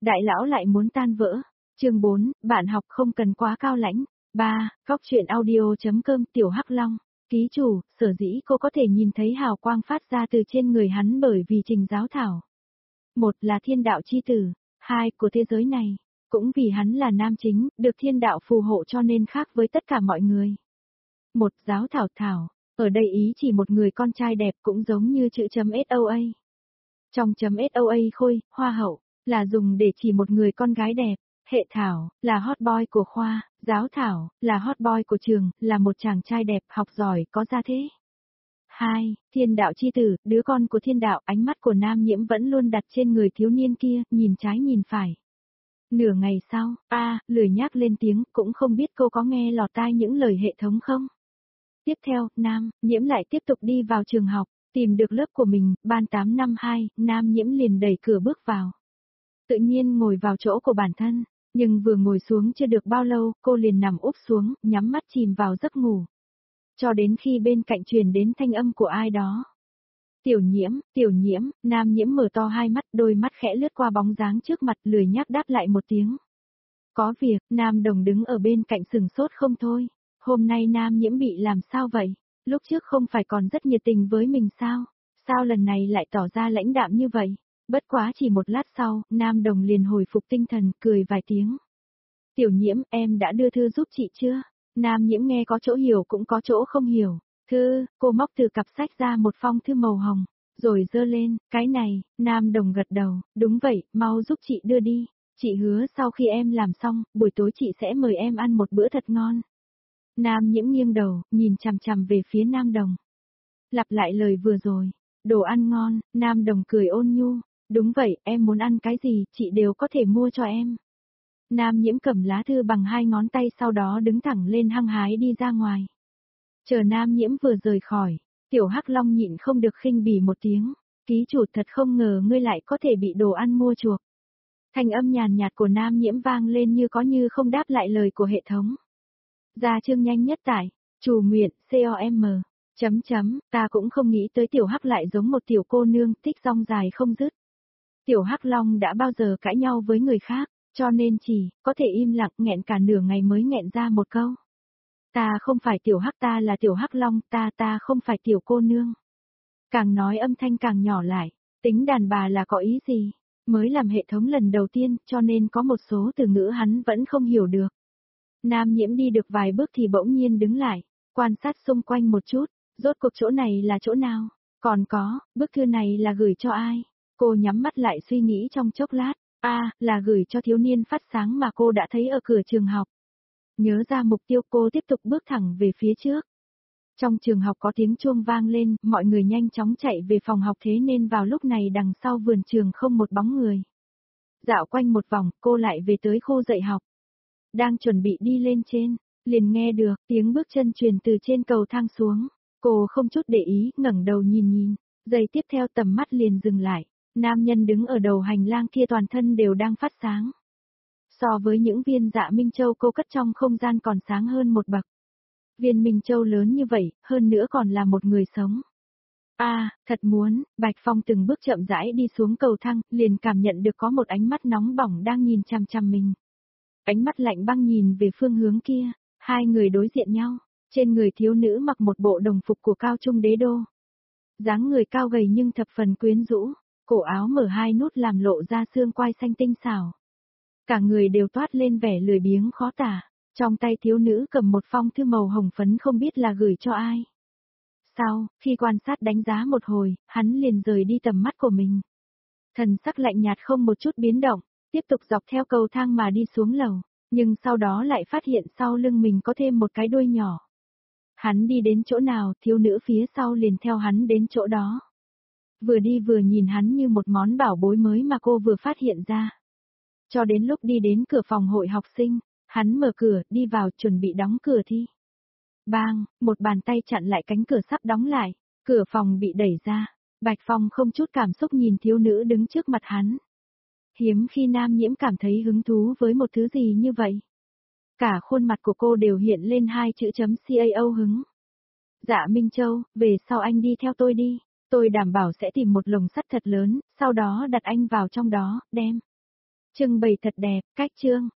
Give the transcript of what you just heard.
Đại lão lại muốn tan vỡ. Chương 4, bạn học không cần quá cao lãnh. 3. Góc truyện audio.com Tiểu Hắc Long. Ký chủ, sở dĩ cô có thể nhìn thấy hào quang phát ra từ trên người hắn bởi vì Trình Giáo Thảo. Một là thiên đạo chi tử, hai của thế giới này. Cũng vì hắn là nam chính, được thiên đạo phù hộ cho nên khác với tất cả mọi người. Một Giáo Thảo Thảo, ở đây ý chỉ một người con trai đẹp cũng giống như chữ chấm SOA. Trong chấm SOA Khôi, Hoa hậu, là dùng để chỉ một người con gái đẹp. Hệ Thảo, là hot boy của khoa, Giáo Thảo, là hot boy của trường, là một chàng trai đẹp, học giỏi, có gia thế. 2. Thiên đạo chi tử, đứa con của thiên đạo, ánh mắt của Nam Nhiễm vẫn luôn đặt trên người thiếu niên kia, nhìn trái nhìn phải. Nửa ngày sau, lười nhác lên tiếng, cũng không biết cô có nghe lọt tai những lời hệ thống không? Tiếp theo, Nam Nhiễm lại tiếp tục đi vào trường học, tìm được lớp của mình, ban 852, Nam Nhiễm liền đẩy cửa bước vào. Tự nhiên ngồi vào chỗ của bản thân, nhưng vừa ngồi xuống chưa được bao lâu, cô liền nằm úp xuống, nhắm mắt chìm vào giấc ngủ. Cho đến khi bên cạnh truyền đến thanh âm của ai đó. Tiểu Nhiễm, Nam Nhiễm mở to hai mắt, đôi mắt khẽ lướt qua bóng dáng trước mặt, lười nhác đáp lại một tiếng. Có việc, Nam Đồng đứng ở bên cạnh sừng sốt không thôi. Hôm nay Nam Nhiễm bị làm sao vậy? Lúc trước không phải còn rất nhiệt tình với mình sao? Sao lần này lại tỏ ra lãnh đạm như vậy? Bất quá chỉ một lát sau, Nam Đồng liền hồi phục tinh thần, cười vài tiếng. Tiểu Nhiễm, em đã đưa thư giúp chị chưa? Nam Nhiễm nghe có chỗ hiểu cũng có chỗ không hiểu. Thư, cô móc từ cặp sách ra một phong thư màu hồng, rồi giơ lên, cái này, Nam Đồng gật đầu, đúng vậy, mau giúp chị đưa đi. Chị hứa sau khi em làm xong, buổi tối chị sẽ mời em ăn một bữa thật ngon. Nam Nhiễm nghiêng đầu, nhìn chằm chằm về phía Nam Đồng. Lặp lại lời vừa rồi, đồ ăn ngon, Nam Đồng cười ôn nhu, đúng vậy, em muốn ăn cái gì, chị đều có thể mua cho em. Nam Nhiễm cầm lá thư bằng hai ngón tay sau đó đứng thẳng lên hăng hái đi ra ngoài. Chờ Nam Nhiễm vừa rời khỏi, Tiểu Hắc Long nhịn không được khinh bỉ một tiếng, ký chủ thật không ngờ ngươi lại có thể bị đồ ăn mua chuộc. Thanh âm nhàn nhạt của Nam Nhiễm vang lên như không đáp lại lời của hệ thống. Ra chương nhanh nhất tải, Trù Nguyện, COM. Ta cũng không nghĩ tới Tiểu Hắc lại giống một tiểu cô nương, thích rong dài không dứt. Tiểu Hắc Long đã bao giờ cãi nhau với người khác, cho nên chỉ có thể im lặng nghẹn cả nửa ngày mới nghẹn ra một câu. Ta không phải Tiểu Hắc, ta là Tiểu Hắc Long, ta không phải tiểu cô nương. Càng nói âm thanh càng nhỏ lại, tính đàn bà là có ý gì? Mới làm hệ thống lần đầu tiên, cho nên có một số từ ngữ hắn vẫn không hiểu được. Nam Nhiễm đi được vài bước thì bỗng nhiên đứng lại, quan sát xung quanh một chút, rốt cuộc chỗ này là chỗ nào? Còn có, bức thư này là gửi cho ai? Cô nhắm mắt lại suy nghĩ trong chốc lát, là gửi cho thiếu niên phát sáng mà cô đã thấy ở cửa trường học. Nhớ ra mục tiêu cô tiếp tục bước thẳng về phía trước. Trong trường học có tiếng chuông vang lên, mọi người nhanh chóng chạy về phòng học thế nên vào lúc này đằng sau vườn trường không một bóng người. Dạo quanh một vòng, cô lại về tới khu dạy học. Đang chuẩn bị đi lên trên, liền nghe được tiếng bước chân truyền từ trên cầu thang xuống. Cô không chút để ý, ngẩng đầu nhìn, giây tiếp theo tầm mắt liền dừng lại. Nam nhân đứng ở đầu hành lang kia toàn thân đều đang phát sáng. So với những viên dạ Minh Châu cô cất trong không gian còn sáng hơn một bậc. Viên Minh Châu lớn như vậy, hơn nữa còn là một người sống. Thật muốn, Bạch Phong từng bước chậm rãi đi xuống cầu thang, liền cảm nhận được có một ánh mắt nóng bỏng đang nhìn chằm chằm mình. Ánh mắt lạnh băng nhìn về phương hướng kia, hai người đối diện nhau, trên người thiếu nữ mặc một bộ đồng phục của cao trung đế đô. Dáng người cao gầy nhưng thập phần quyến rũ, cổ áo mở hai nút làm lộ ra xương quai xanh tinh xảo. Cả người đều toát lên vẻ lười biếng khó tả, trong tay thiếu nữ cầm một phong thư màu hồng phấn không biết là gửi cho ai. Sau, khi quan sát đánh giá một hồi, hắn liền rời đi tầm mắt của mình. Thần sắc lạnh nhạt không một chút biến động, tiếp tục dọc theo cầu thang mà đi xuống lầu, nhưng sau đó lại phát hiện sau lưng mình có thêm một cái đuôi nhỏ. Hắn đi đến chỗ nào, thiếu nữ phía sau liền theo hắn đến chỗ đó. Vừa đi vừa nhìn hắn như một món bảo bối mới mà cô vừa phát hiện ra. Cho đến lúc đi đến cửa phòng hội học sinh, hắn mở cửa, đi vào chuẩn bị đóng cửa thi. Bang, một bàn tay chặn lại cánh cửa sắp đóng lại, cửa phòng bị đẩy ra. Bạch Phong không chút cảm xúc nhìn thiếu nữ đứng trước mặt hắn. Hiếm khi Nam Nhiễm cảm thấy hứng thú với một thứ gì như vậy. Cả khuôn mặt của cô đều hiện lên hai chữ chấm CAO hứng. Dạ Minh Châu, về sau anh đi theo tôi đi, tôi đảm bảo sẽ tìm một lồng sắt thật lớn, sau đó đặt anh vào trong đó, đem Trưng bày thật đẹp, cách trương.